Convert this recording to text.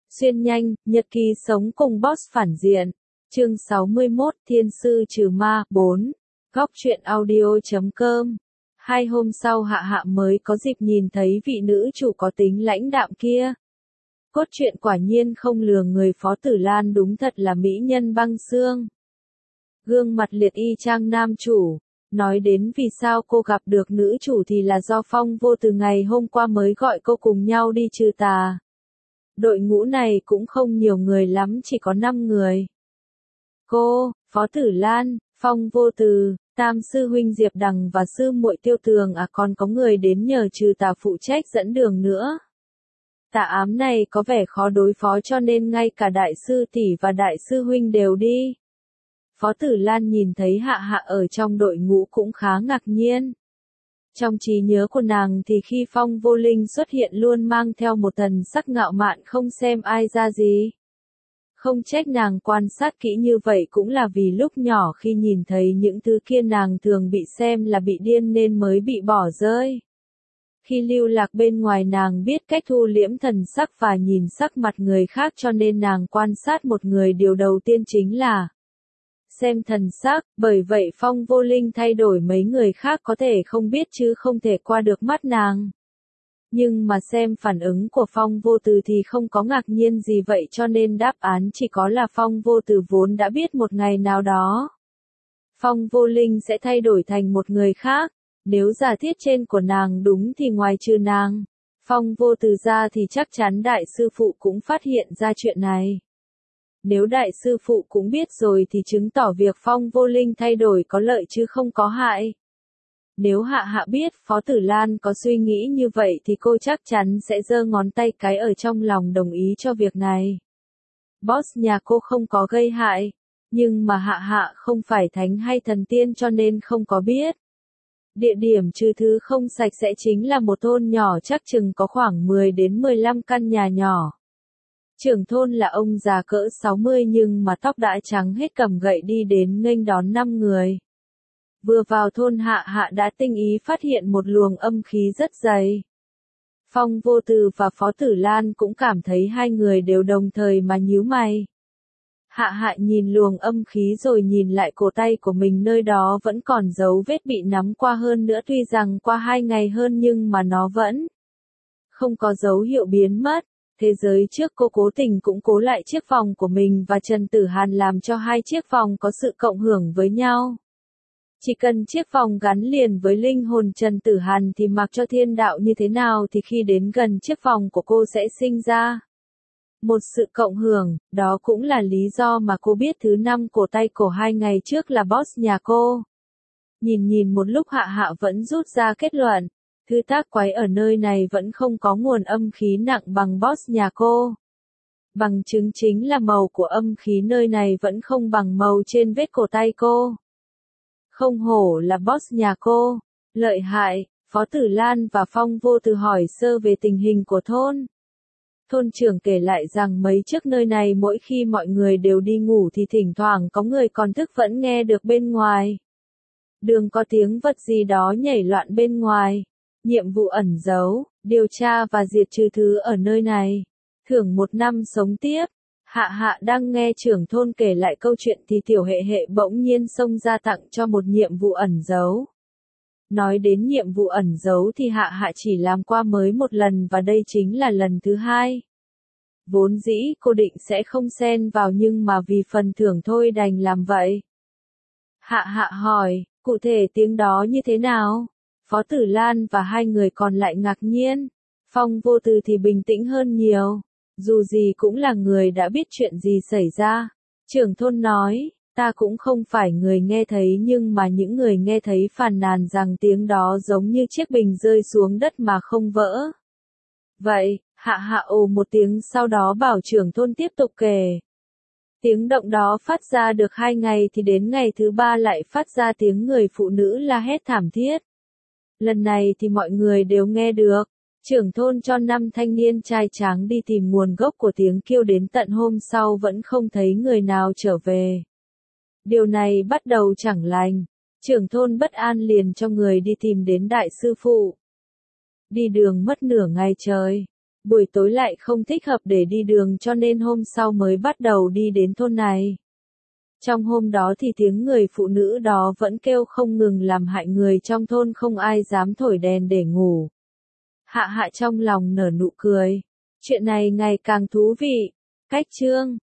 Xuyên nhanh, nhật ký sống cùng boss phản diện. Chương 61, Thiên sư trừ ma, 4. Góc truyện audio.com. 2 hôm sau Hạ Hạ mới có dịp nhìn thấy vị nữ chủ có tính lãnh đạm kia. Cốt truyện quả nhiên không lừa người, Phó Tử Lan đúng thật là mỹ nhân băng xương. Gương mặt liệt y chang nam chủ. Nói đến vì sao cô gặp được nữ chủ thì là do Phong Vô từ ngày hôm qua mới gọi cô cùng nhau đi trừ tà. Đội ngũ này cũng không nhiều người lắm, chỉ có 5 người. Cô, Phó Tử Lan, Phong Vô Từ, Tam sư huynh Diệp Đằng và sư muội Tiêu Tường, còn có người đến nhờ trừ tà phụ trách dẫn đường nữa. Tà ám này có vẻ khó đối phó cho nên ngay cả đại sư tỷ và đại sư huynh đều đi. Phó Tử Lan nhìn thấy Hạ Hạ ở trong đội ngũ cũng khá ngạc nhiên. Trong trí nhớ của nàng thì khi Phong Vô Linh xuất hiện luôn mang theo một thần sắc ngạo mạn không xem ai ra gì. Không trách nàng quan sát kỹ như vậy cũng là vì lúc nhỏ khi nhìn thấy những thứ kia nàng thường bị xem là bị điên nên mới bị bỏ rơi. Khi lưu lạc bên ngoài nàng biết cách thu liễm thần sắc và nhìn sắc mặt người khác, cho nên nàng quan sát một người điều đầu tiên chính là xem thần sắc, bởi vậy Phong Vô Linh thay đổi mấy người khác có thể không biết chứ không thể qua được mắt nàng. Nhưng mà xem phản ứng của Phong Vô Từ thì không có ngạc nhiên gì vậy, cho nên đáp án chỉ có là Phong Vô Từ vốn đã biết một ngày nào đó Phong Vô Linh sẽ thay đổi thành một người khác. Nếu giả thiết trên của nàng đúng thì ngoài trừ nàng, Phong Vô Từ ra thì chắc chắn đại sư phụ cũng phát hiện ra chuyện này. Nếu đại sư phụ cũng biết rồi thì chứng tỏ việc Phong Vô Linh thay đổi có lợi chứ không có hại. Nếu Hạ Hạ biết Phó Tử Lan có suy nghĩ như vậy thì cô chắc chắn sẽ giơ ngón tay cái ở trong lòng đồng ý cho việc này. Boss nhà cô không có gây hại, nhưng mà Hạ Hạ không phải thánh hay thần tiên cho nên không có biết. Địa điểm trừ thứ không sạch sẽ chính là một thôn nhỏ chắc chừng có khoảng 10 đến 15 căn nhà nhỏ. Trưởng thôn là ông già cỡ 60 nhưng mà tóc đã trắng hết, cầm gậy đi đến nghênh đón 5 người. Vừa vào thôn Hạ Hạ đã tinh ý phát hiện một luồng âm khí rất dày. Phong Vô Từ và Phó Tử Lan cũng cảm thấy hai người đều đồng thời mà nhíu mày. Hạ Hạ nhìn luồng âm khí rồi nhìn lại cổ tay của mình, nơi đó vẫn còn dấu vết bị nắm qua, hơn nữa tuy rằng qua 2 ngày hơn nhưng mà nó vẫn không có dấu hiệu biến mất. Thế giới trước cô cố tình củng cố lại chiếc vòng của mình và Trần Tử Hàn làm cho hai chiếc vòng có sự cộng hưởng với nhau. Chỉ cần chiếc vòng gắn liền với linh hồn Trần Tử Hàn thì mặc cho thiên đạo như thế nào thì khi đến gần chiếc vòng của cô sẽ sinh ra một sự cộng hưởng. Đó cũng là lý do mà cô biết thứ 5 cổ tay cổ 2 ngày trước là boss nhà cô. Nhìn một lúc Hạ Hạ vẫn rút ra kết luận. Thứ tác quái ở nơi này vẫn không có nguồn âm khí nặng bằng boss nhà cô. Bằng chứng chính là màu của âm khí nơi này vẫn không bằng màu trên vết cổ tay cô. Không hổ là boss nhà cô. Lợi hại. Phó Tử Lan và Phong Vô Từ hỏi sơ về tình hình của thôn. Thôn trưởng kể lại rằng mấy trước nơi này mỗi khi mọi người đều đi ngủ thì thỉnh thoảng có người còn thức vẫn nghe được bên ngoài đường có tiếng vật gì đó nhảy loạn bên ngoài. Nhiệm vụ ẩn giấu, điều tra và diệt trừ thứ ở nơi này. Thưởng 1 năm sống tiếp. Hạ Hạ đang nghe trưởng thôn kể lại câu chuyện thì Tiểu Hệ Hệ bỗng nhiên xông ra tặng cho một nhiệm vụ ẩn giấu. Nói đến nhiệm vụ ẩn giấu thì Hạ Hạ chỉ làm qua mới một lần và đây chính là lần thứ 2. Vốn dĩ cô định sẽ không xen vào nhưng mà vì phần thưởng thôi đành làm vậy. Hạ Hạ hỏi, cụ thể tiếng đó như thế nào? Phó Tử Lan và hai người còn lại ngạc nhiên. Phong Vô Từ thì bình tĩnh hơn nhiều. Dù gì cũng là người đã biết chuyện gì xảy ra. Trưởng thôn nói, ta cũng không phải người nghe thấy nhưng mà những người nghe thấy phàn nàn rằng tiếng đó giống như chiếc bình rơi xuống đất mà không vỡ. Vậy, Hạ Hạ ồ một tiếng sau đó bảo trưởng thôn tiếp tục kể. Tiếng động đó phát ra được 2 ngày thì đến ngày thứ 3 lại phát ra tiếng người phụ nữ la hét thảm thiết. Lần này thì mọi người đều nghe được. Trưởng thôn cho 5 thanh niên trai tráng đi tìm nguồn gốc của tiếng kêu, đến tận hôm sau vẫn không thấy người nào trở về. Điều này bắt đầu chẳng lành. Trưởng thôn bất an liền cho người đi tìm đến đại sư phụ. Đi đường mất nửa ngày trời. buổi tối lại không thích hợp để đi đường cho nên hôm sau mới bắt đầu đi đến thôn này. Trong hôm đó thì tiếng người phụ nữ đó vẫn kêu không ngừng làm hại người trong thôn không ai dám thổi đèn để ngủ. Hạ Hạ trong lòng nở nụ cười. Chuyện này ngày càng thú vị. Cách chương